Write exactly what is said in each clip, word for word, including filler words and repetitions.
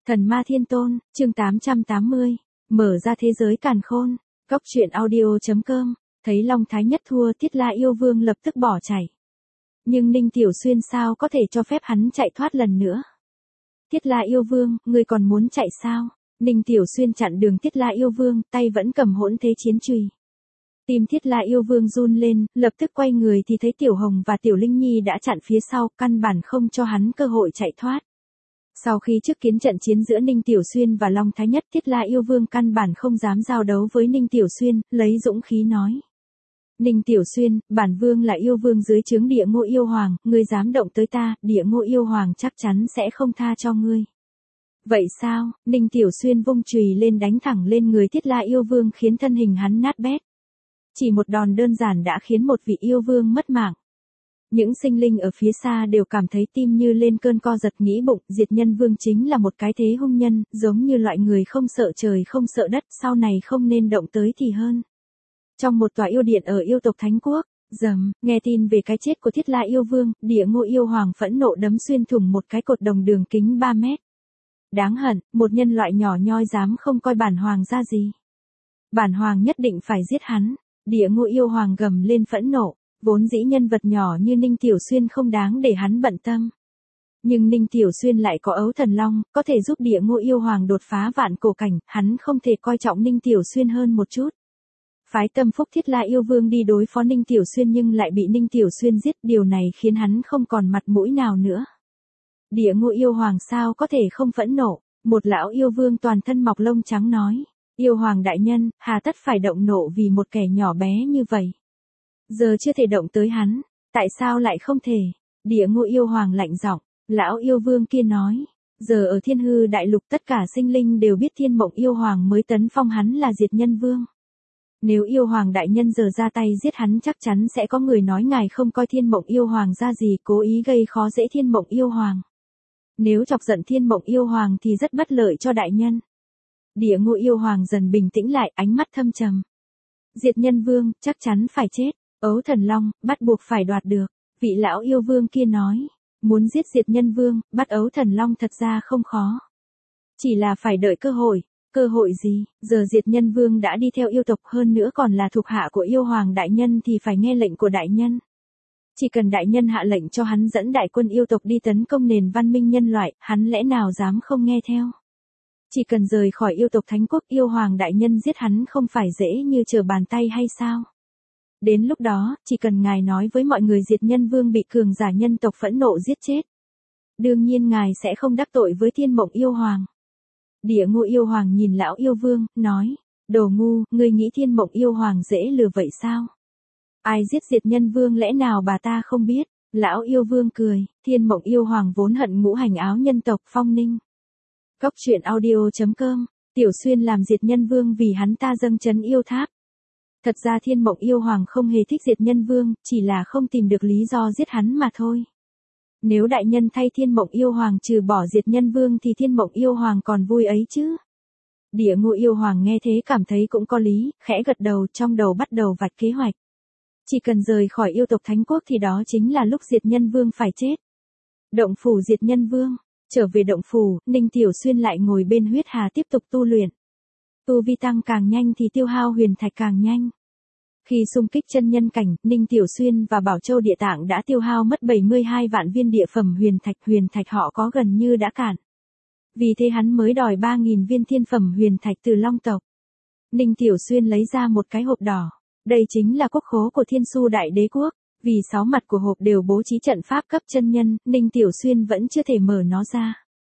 Thần ma thiên tôn, chương tám trăm tám mươi. Mở ra thế giới càn khôn. Cốc truyện audio chấm com. Thấy Long Thái Nhất thua, Thiết La yêu vương lập tức bỏ chạy. Nhưng Ninh Tiểu Xuyên sao có thể cho phép hắn chạy thoát lần nữa? Thiết La yêu vương, ngươi còn muốn chạy sao? Ninh Tiểu Xuyên chặn đường Thiết La yêu vương, tay vẫn cầm hỗn thế chiến chùy. Tim Thiết La yêu vương run lên, lập tức quay người thì thấy Tiểu Hồng và Tiểu Linh Nhi đã chặn phía sau, căn bản không cho hắn cơ hội chạy thoát. Sau khi trước kiến trận chiến giữa Ninh Tiểu Xuyên và Long Thái Nhất, Thiết La yêu vương căn bản không dám giao đấu với Ninh Tiểu Xuyên, lấy dũng khí nói. Ninh Tiểu Xuyên, bản vương là yêu vương dưới trướng Địa Ngô yêu hoàng, ngươi dám động tới ta, Địa Ngô yêu hoàng chắc chắn sẽ không tha cho ngươi. Vậy sao? Ninh Tiểu Xuyên vung chùy lên đánh thẳng lên người Thiết La yêu vương khiến thân hình hắn nát bét. Chỉ một đòn đơn giản đã khiến một vị yêu vương mất mạng. Những sinh linh ở phía xa đều cảm thấy tim như lên cơn co giật, nghĩ bụng, Diệt Nhân Vương chính là một cái thế hung nhân, giống như loại người không sợ trời không sợ đất, sau này không nên động tới thì hơn. Trong một tòa yêu điện ở yêu tộc Thánh Quốc, rầm, nghe tin về cái chết của Thiết La yêu vương, Địa Ngô yêu hoàng phẫn nộ đấm xuyên thủng một cái cột đồng đường kính ba mét. Đáng hận, một nhân loại nhỏ nhoi dám không coi bản hoàng ra gì. Bản hoàng nhất định phải giết hắn. Địa Ngô yêu hoàng gầm lên phẫn nộ. Vốn dĩ nhân vật nhỏ như Ninh Tiểu Xuyên không đáng để hắn bận tâm. Nhưng Ninh Tiểu Xuyên lại có ấu thần long, có thể giúp Địa Ngô yêu hoàng đột phá vạn cổ cảnh, hắn không thể coi trọng Ninh Tiểu Xuyên hơn một chút. Phái Tâm Phúc Thiết La yêu vương đi đối phó Ninh Tiểu Xuyên nhưng lại bị Ninh Tiểu Xuyên giết, điều này khiến hắn không còn mặt mũi nào nữa. Địa Ngô yêu hoàng sao có thể không phẫn nộ? Một lão yêu vương toàn thân mọc lông trắng nói. Yêu hoàng đại nhân, hà tất phải động nộ vì một kẻ nhỏ bé như vậy? Giờ chưa thể động tới hắn, tại sao lại không thể? Địa Ngô yêu hoàng lạnh giọng. Lão yêu vương kia nói. Giờ ở Thiên Hư đại lục tất cả sinh linh đều biết Thiên Mộng yêu hoàng mới tấn phong hắn là Diệt Nhân Vương. Nếu yêu hoàng đại nhân giờ ra tay giết hắn chắc chắn sẽ có người nói ngài không coi Thiên Mộng yêu hoàng ra gì, cố ý gây khó dễ Thiên Mộng yêu hoàng. Nếu chọc giận Thiên Mộng yêu hoàng thì rất bất lợi cho đại nhân. Địa Ngô yêu hoàng dần bình tĩnh lại, ánh mắt thâm trầm. Diệt Nhân Vương, chắc chắn phải chết. Ấu thần long, bắt buộc phải đoạt được. Vị lão yêu vương kia nói. Muốn giết Diệt Nhân Vương, bắt ấu thần long thật ra không khó. Chỉ là phải đợi cơ hội. Cơ hội gì? Giờ Diệt Nhân Vương đã đi theo yêu tộc, hơn nữa còn là thuộc hạ của yêu hoàng đại nhân thì phải nghe lệnh của đại nhân. Chỉ cần đại nhân hạ lệnh cho hắn dẫn đại quân yêu tộc đi tấn công nền văn minh nhân loại, hắn lẽ nào dám không nghe theo? Chỉ cần rời khỏi yêu tộc Thánh Quốc, yêu hoàng đại nhân giết hắn không phải dễ như trở bàn tay hay sao? Đến lúc đó, chỉ cần ngài nói với mọi người Diệt Nhân Vương bị cường giả nhân tộc phẫn nộ giết chết. Đương nhiên ngài sẽ không đắc tội với Thiên Mộng yêu hoàng. Địa Ngô yêu hoàng nhìn lão yêu vương, nói. Đồ ngu, ngươi nghĩ Thiên Mộng yêu hoàng dễ lừa vậy sao? Ai giết Diệt Nhân Vương lẽ nào bà ta không biết? Lão yêu vương cười. Thiên Mộng yêu hoàng vốn hận ngũ hành áo nhân tộc Phong Ninh. Cốc truyện audio chấm com. Tiểu Xuyên làm Diệt Nhân Vương vì hắn ta dâng trấn yêu tháp. Thật ra Thiên Mộng yêu hoàng không hề thích Diệt Nhân Vương, chỉ là không tìm được lý do giết hắn mà thôi. Nếu đại nhân thay Thiên Mộng yêu hoàng trừ bỏ Diệt Nhân Vương thì Thiên Mộng yêu hoàng còn vui ấy chứ. Địa Ngô yêu hoàng nghe thế cảm thấy cũng có lý, khẽ gật đầu, trong đầu bắt đầu vạch kế hoạch. Chỉ cần rời khỏi yêu tộc Thánh Quốc thì đó chính là lúc Diệt Nhân Vương phải chết. Động phủ Diệt Nhân Vương. Trở về động phủ, Ninh Tiểu Xuyên lại ngồi bên huyết hà tiếp tục tu luyện. Tu vi tăng càng nhanh thì tiêu hao huyền thạch càng nhanh. Khi xung kích chân nhân cảnh, Ninh Tiểu Xuyên và Bảo Châu Địa Tạng đã tiêu hao mất bảy mươi hai vạn viên địa phẩm huyền thạch, huyền thạch họ có gần như đã cạn. Vì thế hắn mới đòi ba nghìn viên thiên phẩm huyền thạch từ Long tộc. Ninh Tiểu Xuyên lấy ra một cái hộp đỏ. Đây chính là quốc khố của Thiên Su Đại Đế Quốc. Vì sáu mặt của hộp đều bố trí trận pháp cấp chân nhân, Ninh Tiểu Xuyên vẫn chưa thể mở nó ra.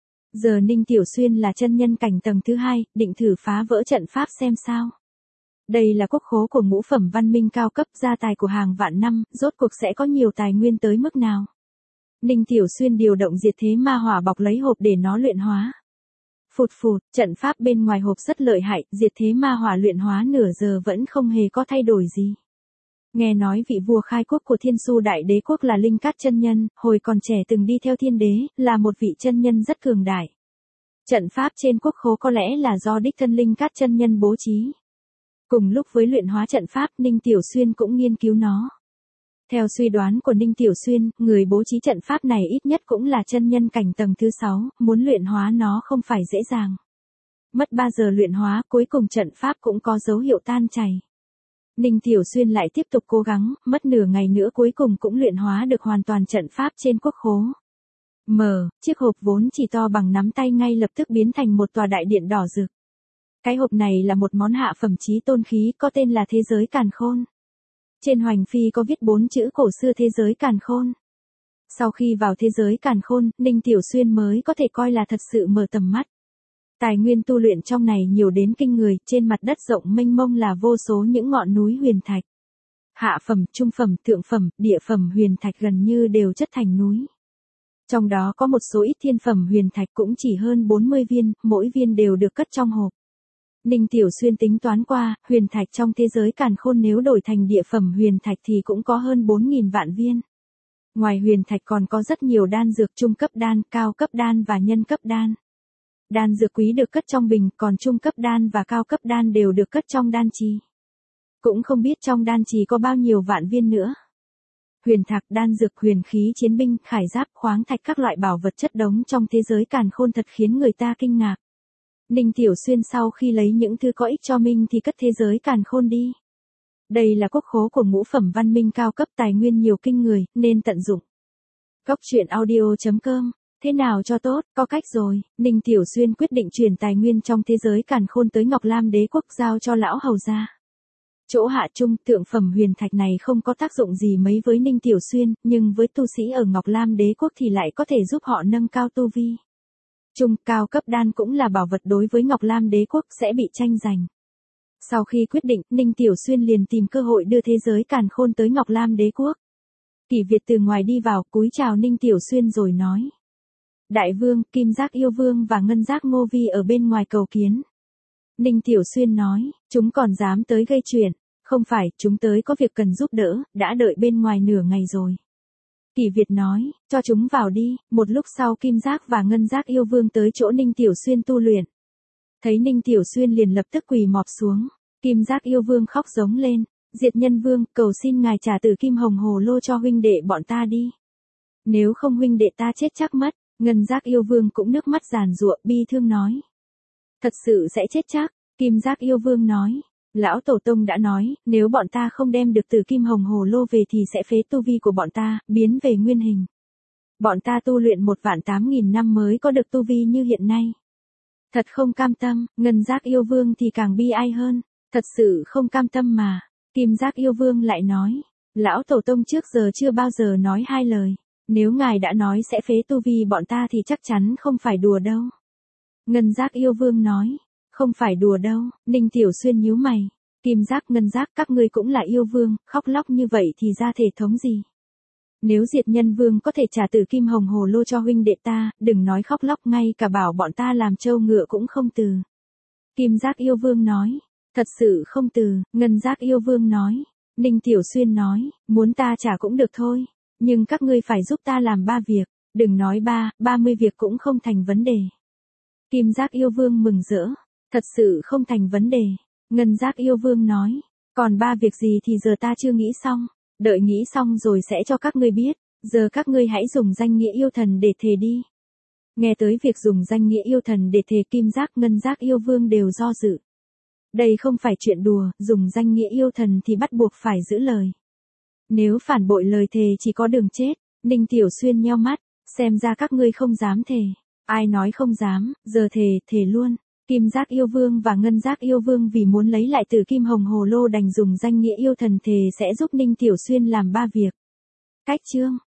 Giờ Ninh Tiểu Xuyên là chân nhân cảnh tầng thứ hai, định thử phá vỡ trận pháp xem sao. Đây là quốc khố của ngũ phẩm văn minh cao cấp, gia tài của hàng vạn năm, rốt cuộc sẽ có nhiều tài nguyên tới mức nào. Ninh Tiểu Xuyên điều động diệt thế ma hỏa bọc lấy hộp để nó luyện hóa. Phụt phụt, trận pháp bên ngoài hộp rất lợi hại, diệt thế ma hỏa luyện hóa nửa giờ vẫn không hề có thay đổi gì. Nghe nói vị vua khai quốc của Thiên Su Đại Đế Quốc là Linh Cát chân nhân, hồi còn trẻ từng đi theo thiên đế, là một vị chân nhân rất cường đại. Trận pháp trên quốc khố có lẽ là do đích thân Linh Cát chân nhân bố trí. Cùng lúc với luyện hóa trận pháp, Ninh Tiểu Xuyên cũng nghiên cứu nó. Theo suy đoán của Ninh Tiểu Xuyên, người bố trí trận pháp này ít nhất cũng là chân nhân cảnh tầng thứ sáu, muốn luyện hóa nó không phải dễ dàng. Mất ba giờ luyện hóa, cuối cùng trận pháp cũng có dấu hiệu tan chảy. Ninh Tiểu Xuyên lại tiếp tục cố gắng, mất nửa ngày nữa cuối cùng cũng luyện hóa được hoàn toàn trận pháp trên quốc khố. Mở, chiếc hộp vốn chỉ to bằng nắm tay ngay lập tức biến thành một tòa đại điện đỏ rực. Cái hộp này là một món hạ phẩm chí tôn khí có tên là Thế giới Càn Khôn. Trên hoành phi có viết bốn chữ cổ xưa Thế giới Càn Khôn. Sau khi vào Thế giới Càn Khôn, Ninh Tiểu Xuyên mới có thể coi là thật sự mở tầm mắt. Tài nguyên tu luyện trong này nhiều đến kinh người, trên mặt đất rộng mênh mông là vô số những ngọn núi huyền thạch. Hạ phẩm, trung phẩm, thượng phẩm, địa phẩm huyền thạch gần như đều chất thành núi. Trong đó có một số ít thiên phẩm huyền thạch cũng chỉ hơn bốn mươi viên, mỗi viên đều được cất trong hộp. Ninh Tiểu Xuyên tính toán qua, huyền thạch trong Thế giới Càn Khôn nếu đổi thành địa phẩm huyền thạch thì cũng có hơn bốn nghìn vạn viên. Ngoài huyền thạch còn có rất nhiều đan dược trung cấp đan, cao cấp đan và nhân cấp đan. Đan dược quý được cất trong bình, còn trung cấp đan và cao cấp đan đều được cất trong đan trì. Cũng không biết trong đan trì có bao nhiêu vạn viên nữa. Huyền thạch, đan dược, huyền khí, chiến binh, khải giáp, khoáng thạch, các loại bảo vật chất đống trong Thế giới Càn Khôn thật khiến người ta kinh ngạc. Ninh Tiểu Xuyên sau khi lấy những thứ có ích cho mình thì cất Thế giới Càn Khôn đi. Đây là quốc khố của ngũ phẩm văn minh cao cấp, tài nguyên nhiều kinh người, nên tận dụng. Góc truyện audio chấm com. Thế nào cho tốt, có cách rồi. Ninh Tiểu Xuyên quyết định chuyển tài nguyên trong Thế giới Càn Khôn tới Ngọc Lam Đế Quốc giao cho lão hầu gia. Chỗ hạ trung, thượng phẩm huyền thạch này không có tác dụng gì mấy với Ninh Tiểu Xuyên, nhưng với tu sĩ ở Ngọc Lam Đế Quốc thì lại có thể giúp họ nâng cao tu vi. Trung, cao cấp đan cũng là bảo vật đối với Ngọc Lam Đế Quốc sẽ bị tranh giành. Sau khi quyết định, Ninh Tiểu Xuyên liền tìm cơ hội đưa Thế giới Càn Khôn tới Ngọc Lam Đế Quốc. Kỷ Việt từ ngoài đi vào, cúi chào Ninh Tiểu Xuyên rồi nói. Đại vương, Kim Giác Yêu Vương và Ngân Giác Ngô Vi ở bên ngoài cầu kiến. Ninh Tiểu Xuyên nói, chúng còn dám tới gây chuyện. Không phải, chúng tới có việc cần giúp đỡ, đã đợi bên ngoài nửa ngày rồi. Kỷ Việt nói, cho chúng vào đi. Một lúc sau Kim Giác và Ngân Giác Yêu Vương tới chỗ Ninh Tiểu Xuyên tu luyện. Thấy Ninh Tiểu Xuyên liền lập tức quỳ mọp xuống. Kim Giác Yêu Vương khóc giống lên. Diệt Nhân Vương, cầu xin ngài trả tử kim hồng hồ lô cho huynh đệ bọn ta đi. Nếu không huynh đệ ta chết chắc mất. Ngân Giác Yêu Vương cũng nước mắt giàn giụa, bi thương nói. Thật sự sẽ chết chắc. Kim Giác Yêu Vương nói. Lão Tổ Tông đã nói, nếu bọn ta không đem được tử kim hồng hồ lô về thì sẽ phế tu vi của bọn ta, biến về nguyên hình. Bọn ta tu luyện một vạn tám nghìn năm mới có được tu vi như hiện nay. Thật không cam tâm. Ngân Giác Yêu Vương thì càng bi ai hơn. Thật sự không cam tâm mà. Kim Giác Yêu Vương lại nói. Lão Tổ Tông trước giờ chưa bao giờ nói hai lời. Nếu ngài đã nói sẽ phế tu vi bọn ta thì chắc chắn không phải đùa đâu. Ngân Giác Yêu Vương nói. Không phải đùa đâu. Ninh Tiểu Xuyên nhíu mày. Kim Giác, Ngân Giác, các ngươi cũng là yêu vương, khóc lóc như vậy thì ra thể thống gì? Nếu Diệt Nhân Vương có thể trả tử kim hồng hồ lô cho huynh đệ ta, đừng nói khóc lóc, ngay cả bảo bọn ta làm trâu ngựa cũng không từ. Kim Giác Yêu Vương nói. Thật sự không từ. Ngân Giác Yêu Vương nói. Ninh Tiểu Xuyên nói, muốn ta trả cũng được thôi. Nhưng các ngươi phải giúp ta làm ba việc. Đừng nói ba, ba mươi việc cũng không thành vấn đề. Kim Giác Yêu Vương mừng rỡ. Thật sự không thành vấn đề. Ngân Giác Yêu Vương nói. Còn ba việc gì thì giờ ta chưa nghĩ xong. Đợi nghĩ xong rồi sẽ cho các ngươi biết. Giờ các ngươi hãy dùng danh nghĩa yêu thần để thề đi. Nghe tới việc dùng danh nghĩa yêu thần để thề, Kim Giác, Ngân Giác Yêu Vương đều do dự. Đây không phải chuyện đùa, dùng danh nghĩa yêu thần thì bắt buộc phải giữ lời. Nếu phản bội lời thề chỉ có đường chết. Ninh Tiểu Xuyên nheo mắt, xem ra các ngươi không dám thề. Ai nói không dám, giờ thề, thề luôn. Kim Giác Yêu Vương và Ngân Giác Yêu Vương vì muốn lấy lại tử kim hồng hồ lô đành dùng danh nghĩa yêu thần thề sẽ giúp Ninh Tiểu Xuyên làm ba việc. Cách chương